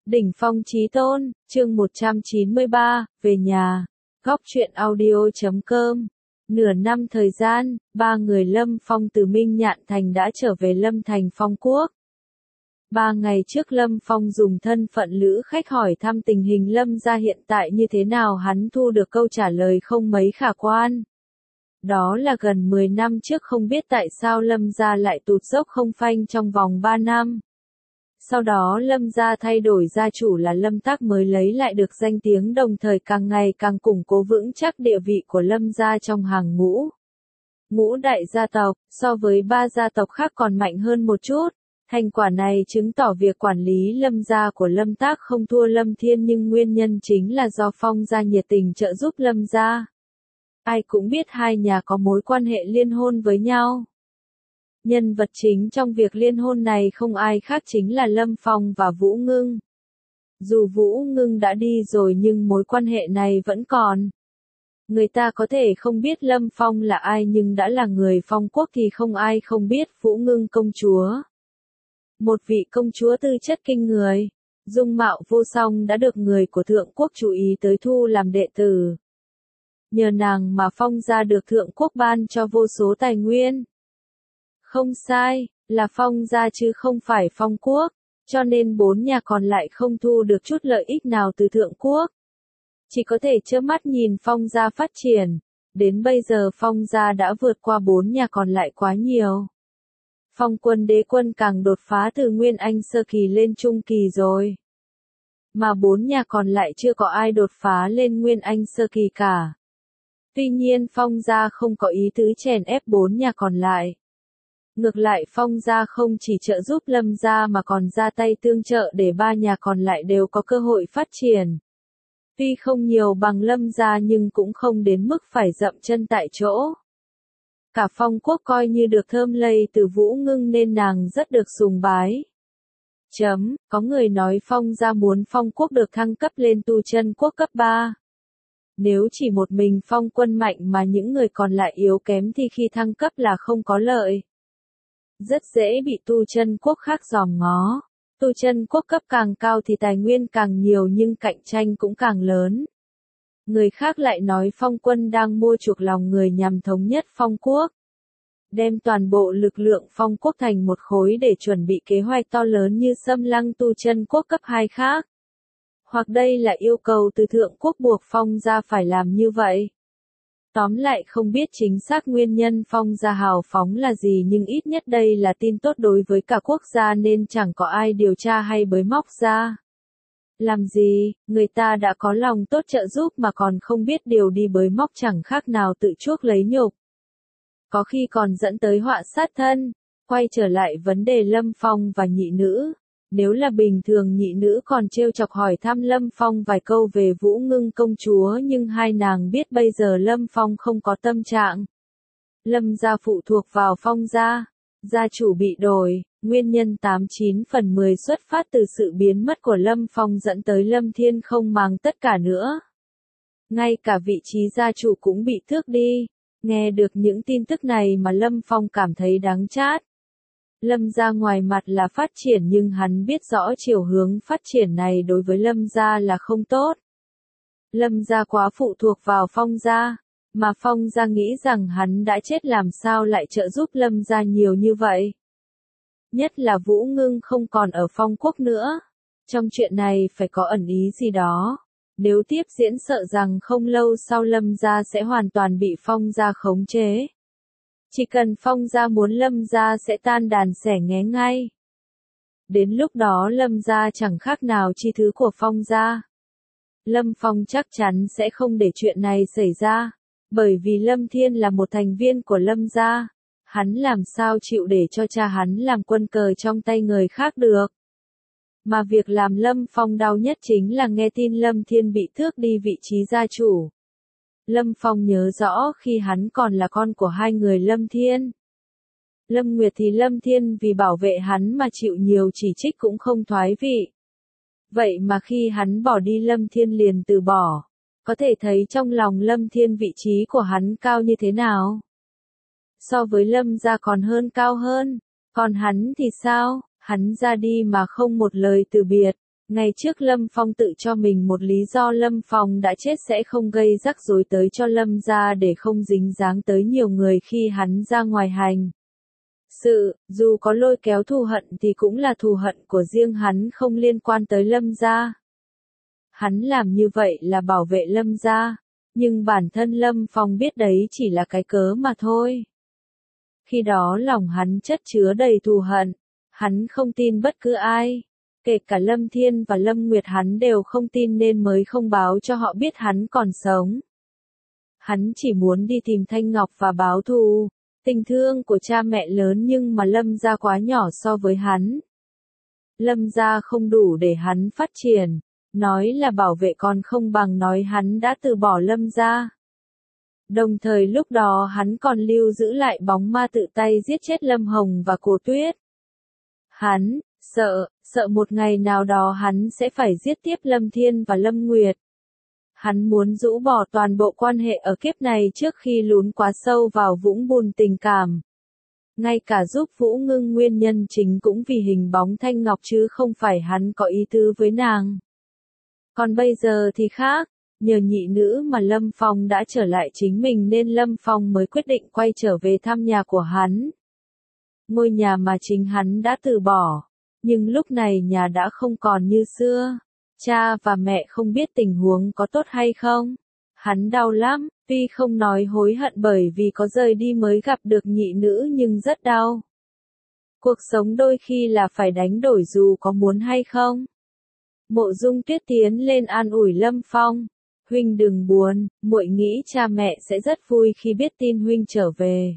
Đỉnh phong chí tôn, chương 193, về nhà. Góc truyện audio.com. Nửa năm thời gian, ba người Lâm Phong từ Minh Nhạn Thành đã trở về Lâm Thành Phong Quốc. 3 ngày trước Lâm Phong dùng thân phận lữ khách hỏi thăm tình hình Lâm gia hiện tại như thế nào, hắn thu được câu trả lời không mấy khả quan. Đó là gần 10 năm trước không biết tại sao Lâm gia lại tụt dốc không phanh trong vòng 3 năm. Sau đó Lâm gia thay đổi gia chủ là Lâm Tác mới lấy lại được danh tiếng, đồng thời càng ngày càng củng cố vững chắc địa vị của Lâm gia trong hàng ngũ đại gia tộc, so với 3 gia tộc khác còn mạnh hơn một chút. Thành quả này chứng tỏ việc quản lý Lâm gia của Lâm Tác không thua Lâm Thiên, nhưng nguyên nhân chính là do Phong gia nhiệt tình trợ giúp Lâm gia. Ai cũng biết hai nhà có mối quan hệ liên hôn với nhau. Nhân vật chính trong việc liên hôn này không ai khác chính là Lâm Phong và Vũ Ngưng. Dù Vũ Ngưng đã đi rồi nhưng mối quan hệ này vẫn còn. Người ta có thể không biết Lâm Phong là ai, nhưng đã là người Phong Quốc thì không ai không biết Vũ Ngưng công chúa. Một vị công chúa tư chất kinh người, dung mạo vô song đã được người của Thượng Quốc chú ý tới thu làm đệ tử. Nhờ nàng mà Phong gia được Thượng Quốc ban cho vô số tài nguyên. Không sai, là Phong gia chứ không phải Phong Quốc, cho nên 4 nhà còn lại không thu được chút lợi ích nào từ Thượng Quốc. Chỉ có thể trơ mắt nhìn Phong gia phát triển, đến bây giờ Phong gia đã vượt qua 4 nhà còn lại quá nhiều. Phong Quân Đế Quân càng đột phá từ Nguyên Anh sơ kỳ lên trung kỳ rồi. Mà 4 nhà còn lại chưa có ai đột phá lên Nguyên Anh sơ kỳ cả. Tuy nhiên Phong gia không có ý tứ chèn ép 4 nhà còn lại. Ngược lại Phong gia không chỉ trợ giúp Lâm gia mà còn ra tay tương trợ để 3 nhà còn lại đều có cơ hội phát triển. Tuy không nhiều bằng Lâm gia nhưng cũng không đến mức phải dậm chân tại chỗ. Cả Phong Quốc coi như được thơm lây từ Vũ Ngưng nên nàng rất được sùng bái. Có người nói Phong gia muốn Phong Quốc được thăng cấp lên tu chân quốc cấp 3. Nếu chỉ một mình Phong Quân mạnh mà những người còn lại yếu kém thì khi thăng cấp là không có lợi. Rất dễ bị tu chân quốc khác dòm ngó. Tu chân quốc cấp càng cao thì tài nguyên càng nhiều nhưng cạnh tranh cũng càng lớn. Người khác lại nói Phong Quân đang mua chuộc lòng người nhằm thống nhất Phong Quốc. Đem toàn bộ lực lượng Phong Quốc thành một khối để chuẩn bị kế hoạch to lớn như xâm lăng tu chân quốc cấp 2 khác. Hoặc đây là yêu cầu từ Thượng Quốc buộc Phong gia phải làm như vậy. Tóm lại không biết chính xác nguyên nhân Phong gia hào phóng là gì, nhưng ít nhất đây là tin tốt đối với cả quốc gia nên chẳng có ai điều tra hay bới móc ra. Làm gì, người ta đã có lòng tốt trợ giúp mà còn không biết điều đi bới móc chẳng khác nào tự chuốc lấy nhục. Có khi còn dẫn tới họa sát thân. Quay trở lại vấn đề Lâm Phong và nhị nữ. Nếu là bình thường nhị nữ còn trêu chọc hỏi thăm Lâm Phong vài câu về Vũ Ngưng công chúa, nhưng hai nàng biết bây giờ Lâm Phong không có tâm trạng. Lâm gia phụ thuộc vào Phong gia, gia chủ bị đổi, nguyên nhân 89 phần 10 xuất phát từ sự biến mất của Lâm Phong dẫn tới Lâm Thiên không màng tất cả nữa. Ngay cả vị trí gia chủ cũng bị tước đi. Nghe được những tin tức này mà Lâm Phong cảm thấy đáng chát. Lâm gia ngoài mặt là phát triển nhưng hắn biết rõ chiều hướng phát triển này đối với Lâm gia là không tốt. Lâm gia quá phụ thuộc vào Phong gia, mà Phong gia nghĩ rằng hắn đã chết làm sao lại trợ giúp Lâm gia nhiều như vậy. Nhất là Vũ Ngưng không còn ở Phong Quốc nữa. Trong chuyện này phải có ẩn ý gì đó. Nếu tiếp diễn sợ rằng không lâu sau Lâm gia sẽ hoàn toàn bị Phong gia khống chế. Chỉ cần Phong gia muốn Lâm gia sẽ tan đàn xẻ nghé ngay. Đến lúc đó Lâm gia chẳng khác nào chi thứ của Phong gia. Lâm Phong chắc chắn sẽ không để chuyện này xảy ra, bởi vì Lâm Thiên là một thành viên của Lâm gia. Hắn làm sao chịu để cho cha hắn làm quân cờ trong tay người khác được. Mà việc làm Lâm Phong đau nhất chính là nghe tin Lâm Thiên bị tước đi vị trí gia chủ. Lâm Phong nhớ rõ khi hắn còn là con của hai người Lâm Thiên. Lâm Nguyệt thì Lâm Thiên vì bảo vệ hắn mà chịu nhiều chỉ trích cũng không thoái vị. Vậy mà khi hắn bỏ đi Lâm Thiên liền từ bỏ. Có thể thấy trong lòng Lâm Thiên vị trí của hắn cao như thế nào. So với Lâm gia còn hơn cao hơn. Còn hắn thì sao? Hắn ra đi mà không một lời từ biệt. Ngày trước Lâm Phong tự cho mình một lý do Lâm Phong đã chết sẽ không gây rắc rối tới cho Lâm gia để không dính dáng tới nhiều người khi hắn ra ngoài hành. Dù có lôi kéo thù hận thì cũng là thù hận của riêng hắn không liên quan tới Lâm gia. Hắn làm như vậy là bảo vệ Lâm gia, nhưng bản thân Lâm Phong biết đấy chỉ là cái cớ mà thôi. Khi đó lòng hắn chất chứa đầy thù hận, hắn không tin bất cứ ai. Kể cả Lâm Thiên và Lâm Nguyệt hắn đều không tin nên mới không báo cho họ biết hắn còn sống. Hắn chỉ muốn đi tìm Thanh Ngọc và báo thù. Tình thương của cha mẹ lớn nhưng mà Lâm gia quá nhỏ so với hắn. Lâm gia không đủ để hắn phát triển. Nói là bảo vệ còn không bằng nói hắn đã từ bỏ Lâm gia. Đồng thời lúc đó hắn còn lưu giữ lại bóng ma tự tay giết chết Lâm Hồng và Cổ Tuyết. Hắn sợ một ngày nào đó hắn sẽ phải giết tiếp Lâm Thiên và Lâm Nguyệt. Hắn muốn rũ bỏ toàn bộ quan hệ ở kiếp này trước khi lún quá sâu vào vũng bùn tình cảm. Ngay cả giúp Vũ Ngưng nguyên nhân chính cũng vì hình bóng Thanh Ngọc chứ không phải hắn có ý tứ với nàng. Còn bây giờ thì khác, nhờ nhị nữ mà Lâm Phong đã trở lại chính mình nên Lâm Phong mới quyết định quay trở về thăm nhà của hắn. Ngôi nhà mà chính hắn đã từ bỏ, nhưng lúc này nhà đã không còn như xưa. Cha và mẹ không biết tình huống có tốt hay không. Hắn đau lắm, tuy không nói hối hận bởi vì có rời đi mới gặp được nhị nữ nhưng rất đau. Cuộc sống đôi khi là phải đánh đổi dù có muốn hay không. Mộ Dung Tuyết tiến lên an ủi Lâm Phong. Huynh đừng buồn, muội nghĩ cha mẹ sẽ rất vui khi biết tin huynh trở về.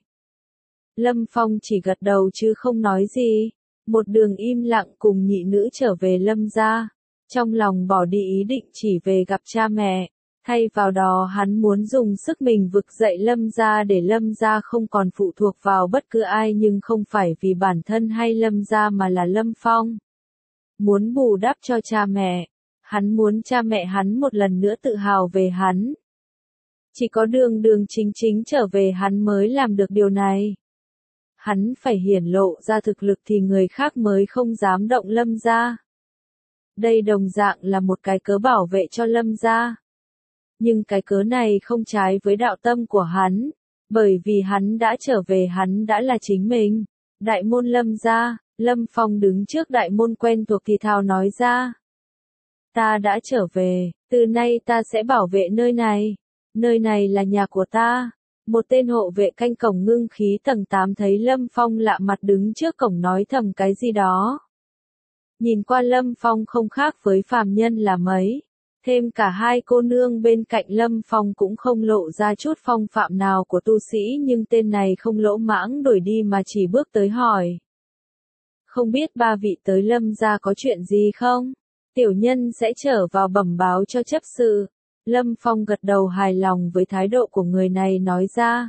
Lâm Phong chỉ gật đầu chứ không nói gì. Một đường im lặng cùng nhị nữ trở về Lâm gia. Trong lòng bỏ đi ý định chỉ về gặp cha mẹ. Thay vào đó hắn muốn dùng sức mình vực dậy Lâm gia để Lâm gia không còn phụ thuộc vào bất cứ ai nhưng không phải vì bản thân hay Lâm gia mà là Lâm Phong. Muốn bù đắp cho cha mẹ. Hắn muốn cha mẹ hắn một lần nữa tự hào về hắn. Chỉ có đường chính trở về hắn mới làm được điều này. Hắn phải hiển lộ ra thực lực thì người khác mới không dám động Lâm gia. Đây đồng dạng là một cái cớ bảo vệ cho Lâm gia. Nhưng cái cớ này không trái với đạo tâm của hắn, bởi vì hắn đã trở về hắn đã là chính mình. Đại môn Lâm gia, Lâm Phong đứng trước đại môn quen thuộc thì thào nói ra. Ta đã trở về, từ nay ta sẽ bảo vệ nơi này là nhà của ta. Một tên hộ vệ canh cổng ngưng khí tầng 8 thấy Lâm Phong lạ mặt đứng trước cổng nói thầm cái gì đó. Nhìn qua Lâm Phong không khác với phàm nhân là mấy. Thêm cả hai cô nương bên cạnh Lâm Phong cũng không lộ ra chút phong phạm nào của tu sĩ nhưng tên này không lỗ mãng đổi đi mà chỉ bước tới hỏi. Không biết ba vị tới Lâm gia có chuyện gì không? Tiểu nhân sẽ trở vào bẩm báo cho chấp sự. Lâm Phong gật đầu hài lòng với thái độ của người này nói ra.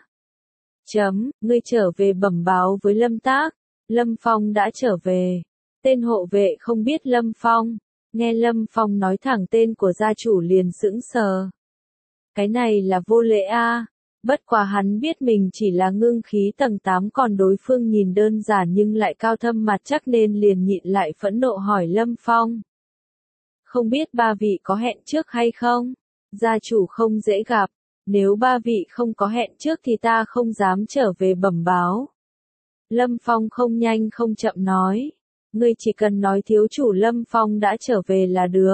Ngươi trở về bẩm báo với Lâm Tác. Lâm Phong đã trở về. Tên hộ vệ không biết Lâm Phong. Nghe Lâm Phong nói thẳng tên của gia chủ liền sững sờ. Cái này là vô lễ a. Bất quá hắn biết mình chỉ là ngưng khí tầng 8 còn đối phương nhìn đơn giản nhưng lại cao thâm mặt chắc nên liền nhịn lại phẫn nộ hỏi Lâm Phong. Không biết ba vị có hẹn trước hay không? Gia chủ không dễ gặp. Nếu ba vị không có hẹn trước thì ta không dám trở về bẩm báo. Lâm Phong không nhanh không chậm nói. Ngươi chỉ cần nói thiếu chủ Lâm Phong đã trở về là được.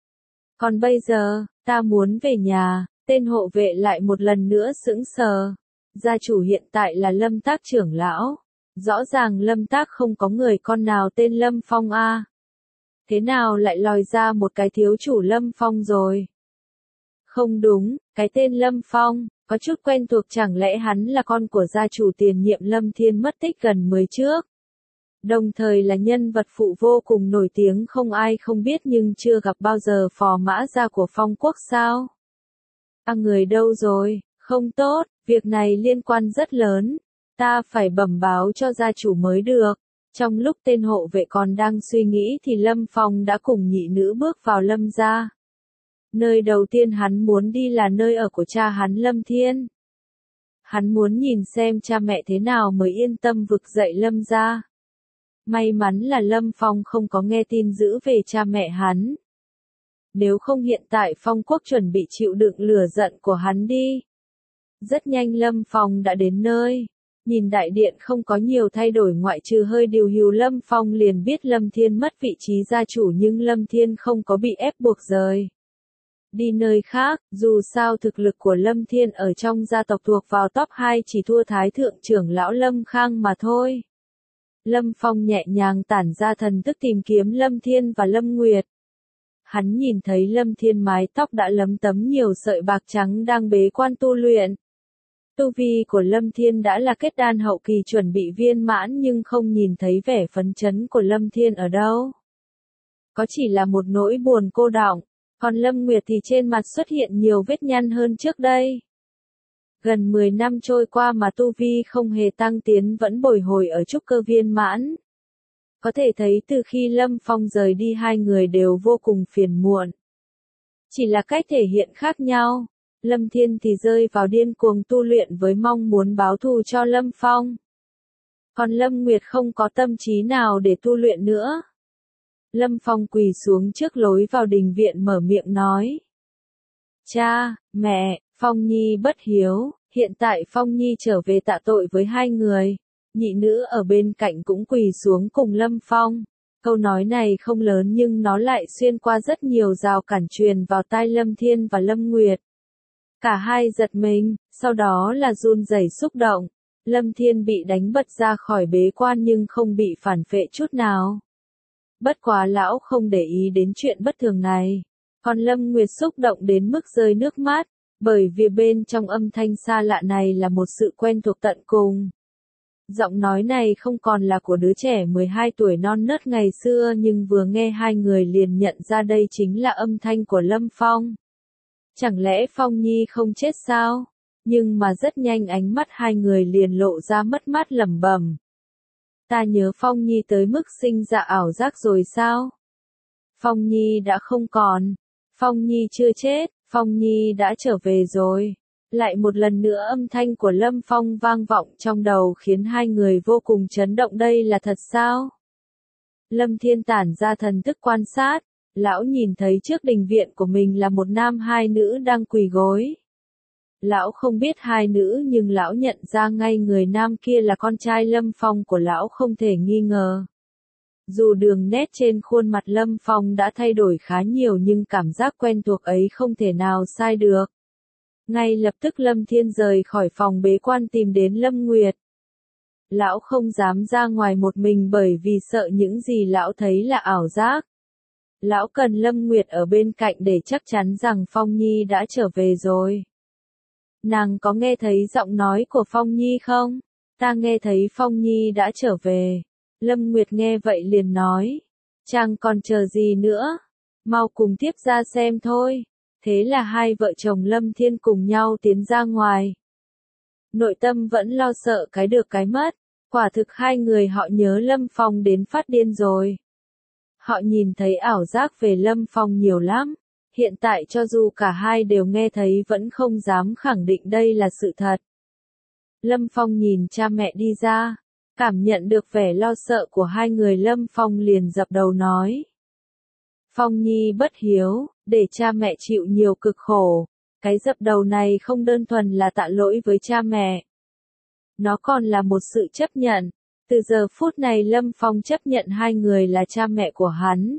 Còn bây giờ, ta muốn về nhà. Tên hộ vệ lại một lần nữa sững sờ. Gia chủ hiện tại là Lâm Tác trưởng lão. Rõ ràng Lâm Tác không có người con nào tên Lâm Phong a. Thế nào lại lòi ra một cái thiếu chủ Lâm Phong rồi? Không đúng, cái tên Lâm Phong, có chút quen thuộc chẳng lẽ hắn là con của gia chủ tiền nhiệm Lâm Thiên mất tích gần 10 trước. Đồng thời là nhân vật phụ vô cùng nổi tiếng không ai không biết nhưng chưa gặp bao giờ phò mã gia của Phong Quốc sao? Người đâu rồi? Không tốt, việc này liên quan rất lớn. Ta phải bẩm báo cho gia chủ mới được. Trong lúc tên hộ vệ còn đang suy nghĩ thì Lâm Phong đã cùng nhị nữ bước vào Lâm gia. Nơi đầu tiên hắn muốn đi là nơi ở của cha hắn Lâm Thiên. Hắn muốn nhìn xem cha mẹ thế nào mới yên tâm vực dậy Lâm gia. May mắn là Lâm Phong không có nghe tin dữ về cha mẹ hắn. Nếu không hiện tại Phong Quốc chuẩn bị chịu đựng lửa giận của hắn đi. Rất nhanh Lâm Phong đã đến nơi. Nhìn đại điện không có nhiều thay đổi ngoại trừ hơi điều hưu, Lâm Phong liền biết Lâm Thiên mất vị trí gia chủ, nhưng Lâm Thiên không có bị ép buộc rời đi nơi khác, dù sao thực lực của Lâm Thiên ở trong gia tộc thuộc vào top 2, chỉ thua Thái thượng trưởng lão Lâm Khang mà thôi. Lâm Phong nhẹ nhàng tản ra thần thức tìm kiếm Lâm Thiên và Lâm Nguyệt. Hắn nhìn thấy Lâm Thiên mái tóc đã lấm tấm nhiều sợi bạc trắng đang bế quan tu luyện. Tu vi của Lâm Thiên đã là kết đan hậu kỳ chuẩn bị viên mãn, nhưng không nhìn thấy vẻ phấn chấn của Lâm Thiên ở đâu. Có chỉ là một nỗi buồn cô đọng, còn Lâm Nguyệt thì trên mặt xuất hiện nhiều vết nhăn hơn trước đây. Gần 10 năm trôi qua mà tu vi không hề tăng tiến, vẫn bồi hồi ở trúc cơ viên mãn. Có thể thấy từ khi Lâm Phong rời đi hai người đều vô cùng phiền muộn. Chỉ là cách thể hiện khác nhau. Lâm Thiên thì rơi vào điên cuồng tu luyện với mong muốn báo thù cho Lâm Phong. Còn Lâm Nguyệt không có tâm trí nào để tu luyện nữa. Lâm Phong quỳ xuống trước lối vào đình viện mở miệng nói. Cha, mẹ, Phong Nhi bất hiếu, hiện tại Phong Nhi trở về tạ tội với hai người. Nhị nữ ở bên cạnh cũng quỳ xuống cùng Lâm Phong. Câu nói này không lớn nhưng nó lại xuyên qua rất nhiều rào cản truyền vào tai Lâm Thiên và Lâm Nguyệt. Cả hai giật mình, sau đó là run rẩy xúc động. Lâm Thiên bị đánh bật ra khỏi bế quan nhưng không bị phản phệ chút nào. Bất quá lão không để ý đến chuyện bất thường này. Còn Lâm Nguyệt xúc động đến mức rơi nước mắt, bởi vì bên trong âm thanh xa lạ này là một sự quen thuộc tận cùng. Giọng nói này không còn là của đứa trẻ 12 tuổi non nớt ngày xưa, nhưng vừa nghe hai người liền nhận ra đây chính là âm thanh của Lâm Phong. Chẳng lẽ Phong Nhi không chết sao? Nhưng mà rất nhanh ánh mắt hai người liền lộ ra mất mát lẩm bẩm. Ta nhớ Phong Nhi tới mức sinh ra ảo giác rồi sao? Phong Nhi đã không còn. Phong Nhi chưa chết, Phong Nhi đã trở về rồi. Lại một lần nữa âm thanh của Lâm Phong vang vọng trong đầu khiến hai người vô cùng chấn động, đây là thật sao? Lâm Thiên tản ra thần thức quan sát, lão nhìn thấy trước đình viện của mình là một nam hai nữ đang quỳ gối. Lão không biết hai nữ nhưng lão nhận ra ngay người nam kia là con trai Lâm Phong của lão không thể nghi ngờ. Dù đường nét trên khuôn mặt Lâm Phong đã thay đổi khá nhiều nhưng cảm giác quen thuộc ấy không thể nào sai được. Ngay lập tức Lâm Thiên rời khỏi phòng bế quan tìm đến Lâm Nguyệt. Lão không dám ra ngoài một mình bởi vì sợ những gì lão thấy là ảo giác. Lão cần Lâm Nguyệt ở bên cạnh để chắc chắn rằng Phong Nhi đã trở về rồi. Nàng có nghe thấy giọng nói của Phong Nhi không? Ta nghe thấy Phong Nhi đã trở về. Lâm Nguyệt nghe vậy liền nói. Chàng còn chờ gì nữa? Mau cùng tiếp ra xem thôi. Thế là hai vợ chồng Lâm Thiên cùng nhau tiến ra ngoài. Nội tâm vẫn lo sợ cái được cái mất. Quả thực hai người họ nhớ Lâm Phong đến phát điên rồi. Họ nhìn thấy ảo giác về Lâm Phong nhiều lắm. Hiện tại cho dù cả hai đều nghe thấy vẫn không dám khẳng định đây là sự thật. Lâm Phong nhìn cha mẹ đi ra. Cảm nhận được vẻ lo sợ của hai người, Lâm Phong liền dập đầu nói. Phong Nhi bất hiếu, để cha mẹ chịu nhiều cực khổ. Cái dập đầu này không đơn thuần là tạ lỗi với cha mẹ. Nó còn là một sự chấp nhận. Từ giờ phút này Lâm Phong chấp nhận hai người là cha mẹ của hắn.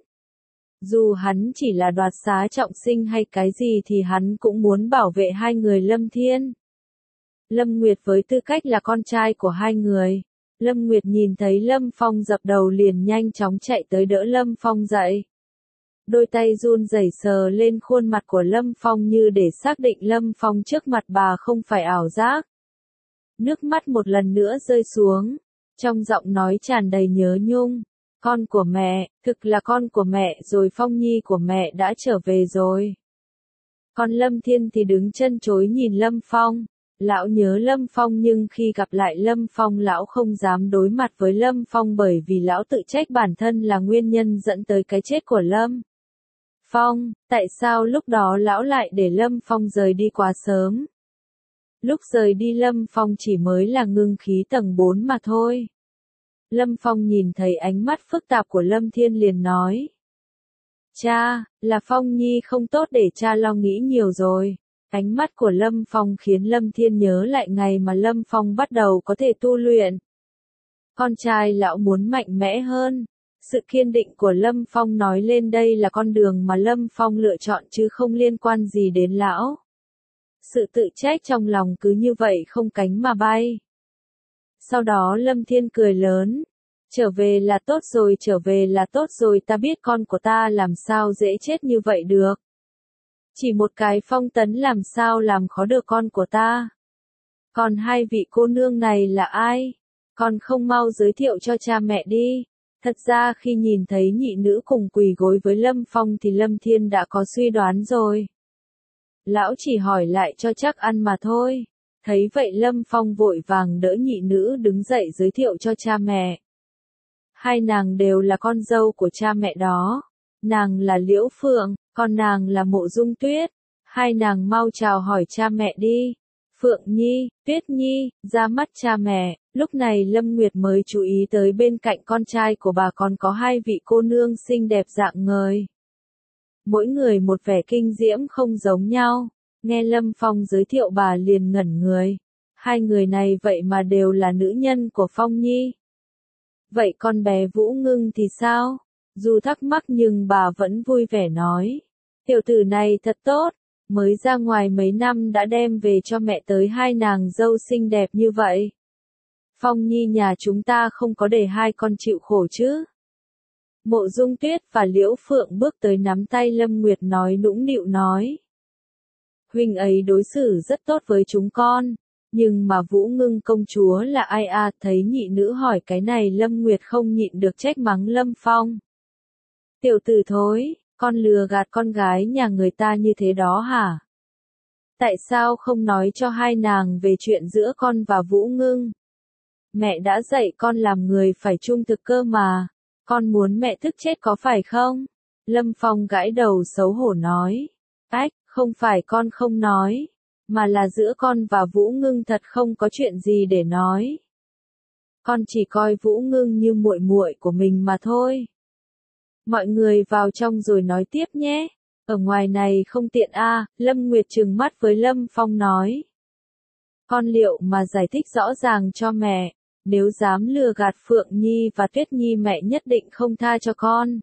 Dù hắn chỉ là đoạt xá trọng sinh hay cái gì thì hắn cũng muốn bảo vệ hai người Lâm Thiên. Lâm Nguyệt với tư cách là con trai của hai người. Lâm Nguyệt nhìn thấy Lâm Phong dập đầu liền nhanh chóng chạy tới đỡ Lâm Phong dậy. Đôi tay run rẩy sờ lên khuôn mặt của Lâm Phong như để xác định Lâm Phong trước mặt bà không phải ảo giác. Nước mắt một lần nữa rơi xuống. Trong giọng nói tràn đầy nhớ nhung. Con của mẹ, thực là con của mẹ rồi, Phong Nhi của mẹ đã trở về rồi. Còn Lâm Thiên thì đứng chân chối nhìn Lâm Phong. Lão nhớ Lâm Phong nhưng khi gặp lại Lâm Phong lão không dám đối mặt với Lâm Phong bởi vì lão tự trách bản thân là nguyên nhân dẫn tới cái chết của Lâm Phong. Tại sao lúc đó lão lại để Lâm Phong rời đi quá sớm? Lúc rời đi Lâm Phong chỉ mới là ngưng khí tầng 4 mà thôi. Lâm Phong nhìn thấy ánh mắt phức tạp của Lâm Thiên liền nói. Cha, là Phong Nhi không tốt để cha lo nghĩ nhiều rồi. Ánh mắt của Lâm Phong khiến Lâm Thiên nhớ lại ngày mà Lâm Phong bắt đầu có thể tu luyện. Con trai lão muốn mạnh mẽ hơn. Sự kiên định của Lâm Phong nói lên đây là con đường mà Lâm Phong lựa chọn chứ không liên quan gì đến lão. Sự tự trách trong lòng cứ như vậy không cánh mà bay. Sau đó Lâm Thiên cười lớn. Trở về là tốt rồi, trở về là tốt rồi, ta biết con của ta làm sao dễ chết như vậy được. Chỉ một cái phong tấn làm sao làm khó được con của ta. Còn hai vị cô nương này là ai? Con không mau giới thiệu cho cha mẹ đi. Thật ra khi nhìn thấy nhị nữ cùng quỳ gối với Lâm Phong thì Lâm Thiên đã có suy đoán rồi. Lão chỉ hỏi lại cho chắc ăn mà thôi. Thấy vậy Lâm Phong vội vàng đỡ nhị nữ đứng dậy giới thiệu cho cha mẹ. Hai nàng đều là con dâu của cha mẹ đó. Nàng là Liễu Phượng, còn nàng là Mộ Dung Tuyết. Hai nàng mau chào hỏi cha mẹ đi. Phượng Nhi, Tuyết Nhi, ra mắt cha mẹ. Lúc này Lâm Nguyệt mới chú ý tới bên cạnh con trai của bà còn có hai vị cô nương xinh đẹp dạng ngời. Mỗi người một vẻ kinh diễm không giống nhau. Nghe Lâm Phong giới thiệu bà liền ngẩn người. Hai người này vậy mà đều là nữ nhân của Phong Nhi. Vậy con bé Vũ Ngưng thì sao? Dù thắc mắc nhưng bà vẫn vui vẻ nói. Tiểu tử này thật tốt. Mới ra ngoài mấy năm đã đem về cho mẹ tới hai nàng dâu xinh đẹp như vậy. Phong Nhi nhà chúng ta không có để hai con chịu khổ chứ. Mộ Dung Tuyết và Liễu Phượng bước tới nắm tay Lâm Nguyệt nói nũng nịu nói. Huynh ấy đối xử rất tốt với chúng con. Nhưng mà Vũ Ngưng công chúa là ai à? Thấy nhị nữ hỏi cái này Lâm Nguyệt không nhịn được trách mắng Lâm Phong. Tiểu tử thối, con lừa gạt con gái nhà người ta như thế đó hả? Tại sao không nói cho hai nàng về chuyện giữa con và Vũ Ngưng? Mẹ đã dạy con làm người phải trung thực cơ mà. Con muốn mẹ tức chết có phải không? Lâm Phong gãi đầu xấu hổ nói. Ách, không phải con không nói. Mà là giữa con và Vũ Ngưng thật không có chuyện gì để nói. Con chỉ coi Vũ Ngưng như muội muội của mình mà thôi. Mọi người vào trong rồi nói tiếp nhé. Ở ngoài này không tiện a. Lâm Nguyệt trừng mắt với Lâm Phong nói. Con liệu mà giải thích rõ ràng cho mẹ. Nếu dám lừa gạt Phượng Nhi và Tuyết Nhi mẹ nhất định không tha cho con.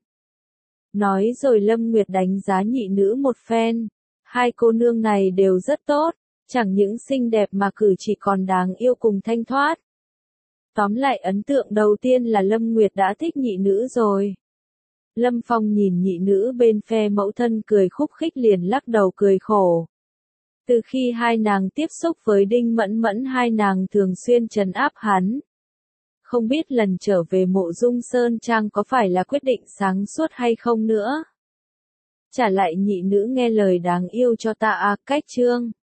Nói rồi Lâm Nguyệt đánh giá nhị nữ một phen. Hai cô nương này đều rất tốt. Chẳng những xinh đẹp mà cử chỉ còn đáng yêu cùng thanh thoát. Tóm lại ấn tượng đầu tiên là Lâm Nguyệt đã thích nhị nữ rồi. Lâm Phong nhìn nhị nữ bên phe mẫu thân cười khúc khích liền lắc đầu cười khổ. Từ khi hai nàng tiếp xúc với Đinh Mẫn Mẫn hai nàng thường xuyên trấn áp hắn. Không biết lần trở về Mộ Dung Sơn Trang có phải là quyết định sáng suốt hay không nữa. Trả lại nhị nữ nghe lời đáng yêu cho ta à, cách chương.